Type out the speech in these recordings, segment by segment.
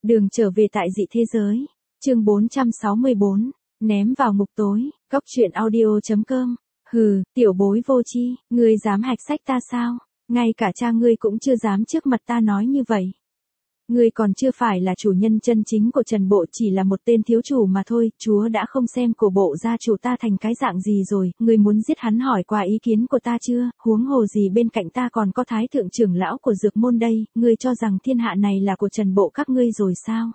Đường trở về tại dị thế giới. Chương 464. Ném vào ngục tối. Cóc truyện audio.com. Hừ, tiểu bối vô tri, ngươi dám hạch sách ta sao? Ngay cả cha ngươi cũng chưa dám trước mặt ta nói như vậy. Ngươi còn chưa phải là chủ nhân chân chính của Trần Bộ, chỉ là một tên thiếu chủ mà thôi, chúa đã không xem cổ bộ gia chủ ta thành cái dạng gì rồi, ngươi muốn giết hắn hỏi qua ý kiến của ta chưa, huống hồ gì bên cạnh ta còn có thái thượng trưởng lão của dược môn đây, ngươi cho rằng thiên hạ này là của Trần Bộ các ngươi rồi sao?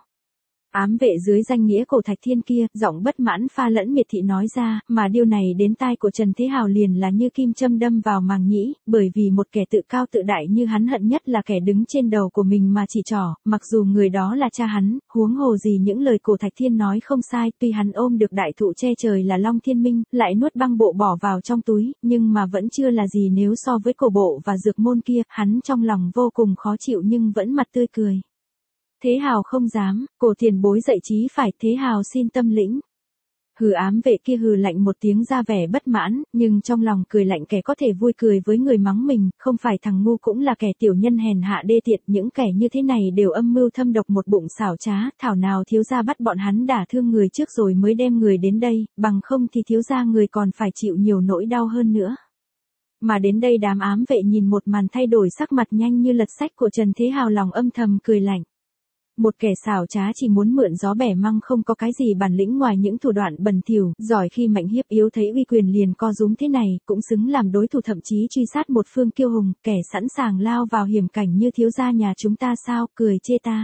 Ám vệ dưới danh nghĩa Cổ Thạch Thiên kia, giọng bất mãn pha lẫn miệt thị nói ra, mà điều này đến tai của Trần Thế Hào liền là như kim châm đâm vào màng nhĩ, bởi vì một kẻ tự cao tự đại như hắn hận nhất là kẻ đứng trên đầu của mình mà chỉ trỏ, mặc dù người đó là cha hắn, huống hồ gì những lời Cổ Thạch Thiên nói không sai, tuy hắn ôm được đại thụ che trời là Long Thiên Minh, lại nuốt băng bộ bỏ vào trong túi, nhưng mà vẫn chưa là gì nếu so với cổ bộ và dược môn kia, hắn trong lòng vô cùng khó chịu nhưng vẫn mặt tươi cười. Thế Hào không dám, Cổ tiền bối dạy chí phải, Thế Hào xin tâm lĩnh. Hừ, ám vệ kia hừ lạnh một tiếng ra vẻ bất mãn, nhưng trong lòng cười lạnh, kẻ có thể vui cười với người mắng mình, không phải thằng ngu cũng là kẻ tiểu nhân hèn hạ đê tiện, những kẻ như thế này đều âm mưu thâm độc một bụng xảo trá, thảo nào thiếu gia bắt bọn hắn đả thương người trước rồi mới đem người đến đây, bằng không thì thiếu gia người còn phải chịu nhiều nỗi đau hơn nữa. Mà đến đây đám ám vệ nhìn một màn thay đổi sắc mặt nhanh như lật sách của Trần Thế Hào, lòng âm thầm cười lạnh. Một kẻ xảo trá chỉ muốn mượn gió bẻ măng, không có cái gì bản lĩnh ngoài những thủ đoạn bẩn thỉu, giỏi khi mạnh hiếp yếu, thấy uy quyền liền co rúm thế này, cũng xứng làm đối thủ, thậm chí truy sát một phương kiêu hùng, kẻ sẵn sàng lao vào hiểm cảnh như thiếu gia nhà chúng ta sao, cười chê ta.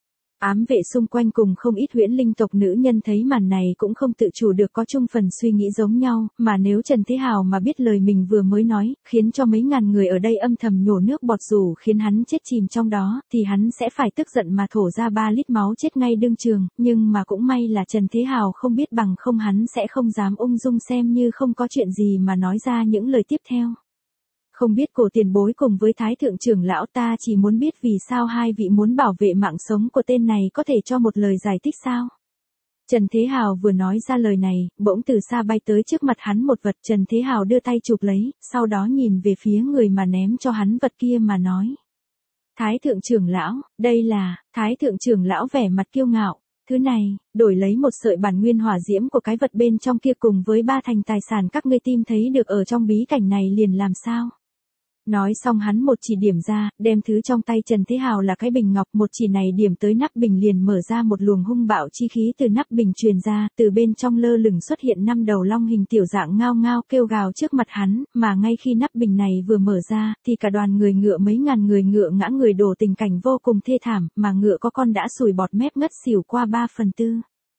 Ám vệ xung quanh cùng không ít huyễn linh tộc nữ nhân thấy màn này cũng không tự chủ được có chung phần suy nghĩ giống nhau, mà nếu Trần Thế Hào mà biết lời mình vừa mới nói, khiến cho mấy ngàn người ở đây âm thầm nhổ nước bọt dù khiến hắn chết chìm trong đó, thì hắn sẽ phải tức giận mà thổ ra 3 lít máu chết ngay đương trường, nhưng mà cũng may là Trần Thế Hào không biết, bằng không hắn sẽ không dám ung dung xem như không có chuyện gì mà nói ra những lời tiếp theo. Không biết Cổ tiền bối cùng với thái thượng trưởng lão, ta chỉ muốn biết vì sao hai vị muốn bảo vệ mạng sống của tên này, có thể cho một lời giải thích sao? Trần Thế Hào vừa nói ra lời này, bỗng từ xa bay tới trước mặt hắn một vật, Trần Thế Hào đưa tay chụp lấy, sau đó nhìn về phía người mà ném cho hắn vật kia mà nói. Thái thượng trưởng lão, đây là, thái thượng trưởng lão vẻ mặt kiêu ngạo. Thứ này, đổi lấy một sợi bản nguyên hỏa diễm của cái vật bên trong kia cùng với 3 thành tài sản các ngươi tìm thấy được ở trong bí cảnh này liền làm sao? Nói xong hắn một chỉ điểm ra, đem thứ trong tay Trần Thế Hào là cái bình ngọc, một chỉ này điểm tới nắp bình liền mở ra, một luồng hung bạo chi khí từ nắp bình truyền ra, từ bên trong lơ lửng xuất hiện 5 đầu long hình tiểu dạng ngao ngao kêu gào trước mặt hắn, mà ngay khi nắp bình này vừa mở ra, thì cả đoàn người ngựa mấy ngàn người ngựa ngã người đổ, tình cảnh vô cùng thê thảm, mà ngựa có con đã sùi bọt mép ngất xỉu qua 3/4.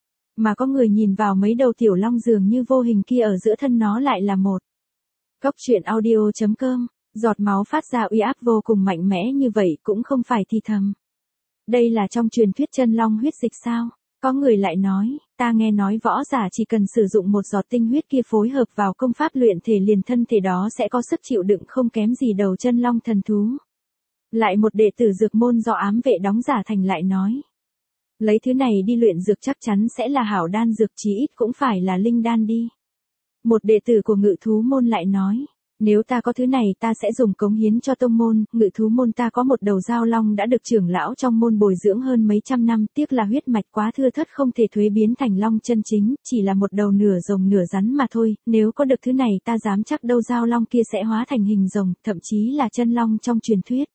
Mà có người nhìn vào mấy đầu tiểu long dường như vô hình kia ở giữa thân nó lại là một. Cóc truyện audio.com. Giọt máu phát ra uy áp vô cùng mạnh mẽ như vậy cũng không phải thì thầm. Đây là trong truyền thuyết chân long huyết dịch sao? Có người lại nói, ta nghe nói võ giả chỉ cần sử dụng một giọt tinh huyết kia phối hợp vào công pháp luyện thể liền thân thể đó sẽ có sức chịu đựng không kém gì đầu chân long thần thú. Lại một đệ tử dược môn do ám vệ đóng giả thành lại nói. Lấy thứ này đi luyện dược chắc chắn sẽ là hảo đan dược, chí ít cũng phải là linh đan đi. Một đệ tử của Ngự thú môn lại nói. Nếu ta có thứ này ta sẽ dùng cống hiến cho tông môn, Ngự thú môn ta có một đầu giao long đã được trưởng lão trong môn bồi dưỡng hơn mấy trăm năm, tiếc là huyết mạch quá thưa thớt không thể thuế biến thành long chân chính, chỉ là một đầu nửa rồng nửa rắn mà thôi, nếu có được thứ này ta dám chắc đâu giao long kia sẽ hóa thành hình rồng, thậm chí là chân long trong truyền thuyết.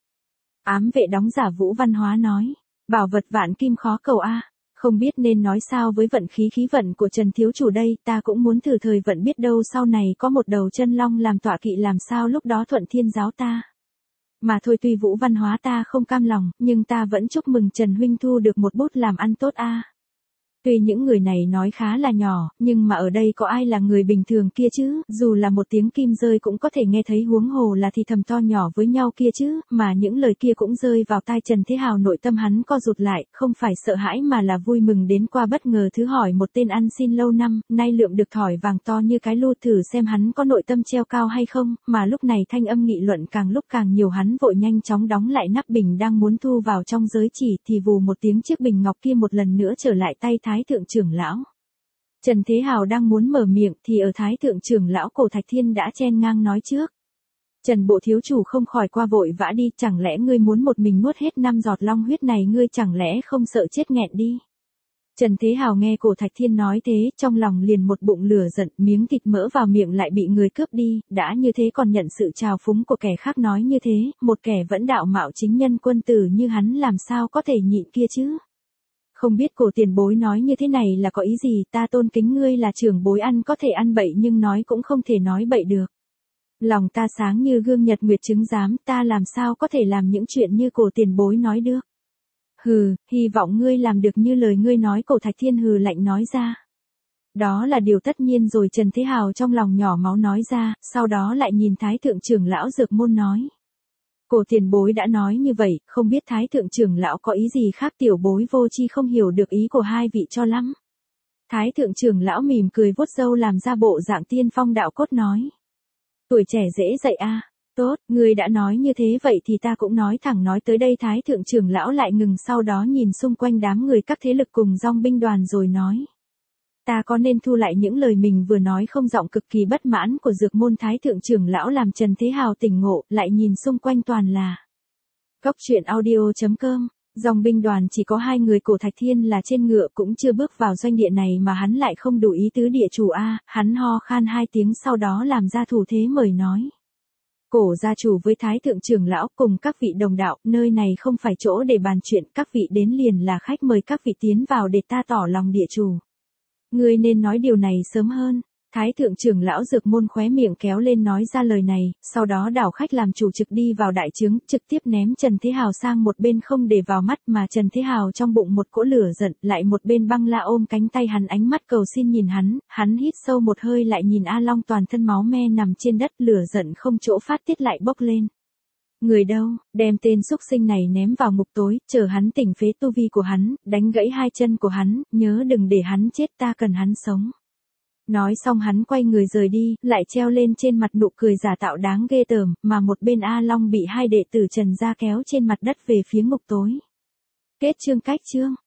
Ám vệ đóng giả Vũ Văn Hóa nói, bảo vật vạn kim khó cầu a. Không biết nên nói sao với vận khí vận của Trần thiếu chủ đây, ta cũng muốn thử thời vận, biết đâu sau này có một đầu chân long làm tọa kỵ, làm sao lúc đó thuận thiên giáo ta. Mà thôi, tuy Vũ Văn Hóa ta không cam lòng, nhưng ta vẫn chúc mừng Trần huynh thu được một bút làm ăn tốt a. Tuy những người này nói khá là nhỏ, nhưng mà ở đây có ai là người bình thường kia chứ, dù là một tiếng kim rơi cũng có thể nghe thấy, huống hồ là thì thầm to nhỏ với nhau kia chứ, mà những lời kia cũng rơi vào tai Trần Thế Hào, nội tâm hắn co rụt lại, không phải sợ hãi mà là vui mừng đến qua bất ngờ, thứ hỏi một tên ăn xin lâu năm, nay lượm được thỏi vàng to như cái lu, thử xem hắn có nội tâm treo cao hay không, mà lúc này thanh âm nghị luận càng lúc càng nhiều, hắn vội nhanh chóng đóng lại nắp bình đang muốn thu vào trong giới chỉ, thì vù một tiếng chiếc bình ngọc kia một lần nữa trở lại tay thái thượng trưởng lão. Trần Thế Hào đang muốn mở miệng thì ở thái thượng trưởng lão Cổ Thạch Thiên đã chen ngang nói trước. Trần bộ thiếu chủ không khỏi qua vội vã đi, chẳng lẽ ngươi muốn một mình nuốt hết 5 giọt long huyết này, ngươi chẳng lẽ không sợ chết nghẹn đi. Trần Thế Hào nghe Cổ Thạch Thiên nói thế, trong lòng liền một bụng lửa giận, miếng thịt mỡ vào miệng lại bị người cướp đi, đã như thế còn nhận sự trào phúng của kẻ khác nói như thế, một kẻ vẫn đạo mạo chính nhân quân tử như hắn làm sao có thể nhịn kia chứ. Không biết Cổ tiền bối nói như thế này là có ý gì, ta tôn kính ngươi là trưởng bối, ăn có thể ăn bậy nhưng nói cũng không thể nói bậy được. Lòng ta sáng như gương nhật nguyệt chứng giám, ta làm sao có thể làm những chuyện như Cổ tiền bối nói được. Hừ, hy vọng ngươi làm được như lời ngươi nói, Cổ Thạch Thiên hừ lạnh nói ra. Đó là điều tất nhiên rồi, Trần Thế Hào trong lòng nhỏ máu nói ra, sau đó lại nhìn Thái thượng trưởng lão Dược Môn nói. Cổ tiền bối đã nói như vậy, không biết Thái thượng trưởng lão có ý gì khác, tiểu bối vô tri không hiểu được ý của hai vị cho lắm. Thái thượng trưởng lão mỉm cười vuốt râu làm ra bộ dạng tiên phong đạo cốt nói. Tuổi trẻ dễ dạy a. Tốt, ngươi đã nói như thế vậy thì ta cũng nói thẳng, nói tới đây Thái thượng trưởng lão lại ngừng, sau đó nhìn xung quanh đám người các thế lực cùng dòng binh đoàn rồi nói. Ta có nên thu lại những lời mình vừa nói không? Giọng cực kỳ bất mãn của Dược Môn Thái thượng trưởng lão làm Trần Thế Hào tỉnh ngộ, lại nhìn xung quanh toàn là. Góc truyện audio.com. Dòng binh đoàn chỉ có 2 người, Cổ Thạch Thiên là trên ngựa cũng chưa bước vào doanh địa này mà hắn lại không đủ ý tứ địa chủ a, hắn ho khan 2 tiếng sau đó làm ra thủ thế mời nói. Cổ gia chủ với Thái thượng trưởng lão cùng các vị đồng đạo, nơi này không phải chỗ để bàn chuyện, các vị đến liền là khách, mời các vị tiến vào để ta tỏ lòng địa chủ. Ngươi nên nói điều này sớm hơn. Thái thượng trưởng lão Dược Môn khóe miệng kéo lên nói ra lời này, sau đó đảo khách làm chủ trực đi vào đại trướng, trực tiếp ném Trần Thế Hào sang một bên không để vào mắt, mà Trần Thế Hào trong bụng một cỗ lửa giận, lại một bên băng la ôm cánh tay hắn, ánh mắt cầu xin nhìn hắn hít sâu một hơi lại nhìn A Long toàn thân máu me nằm trên đất, lửa giận không chỗ phát tiết lại bốc lên. Người đâu, đem tên xúc sinh này ném vào ngục tối, chờ hắn tỉnh phế tu vi của hắn, đánh gãy 2 chân của hắn, nhớ đừng để hắn chết, ta cần hắn sống. Nói xong hắn quay người rời đi, lại treo lên trên mặt nụ cười giả tạo đáng ghê tởm, mà một bên A Long bị 2 đệ tử Trần gia kéo trên mặt đất về phía ngục tối. Kết chương.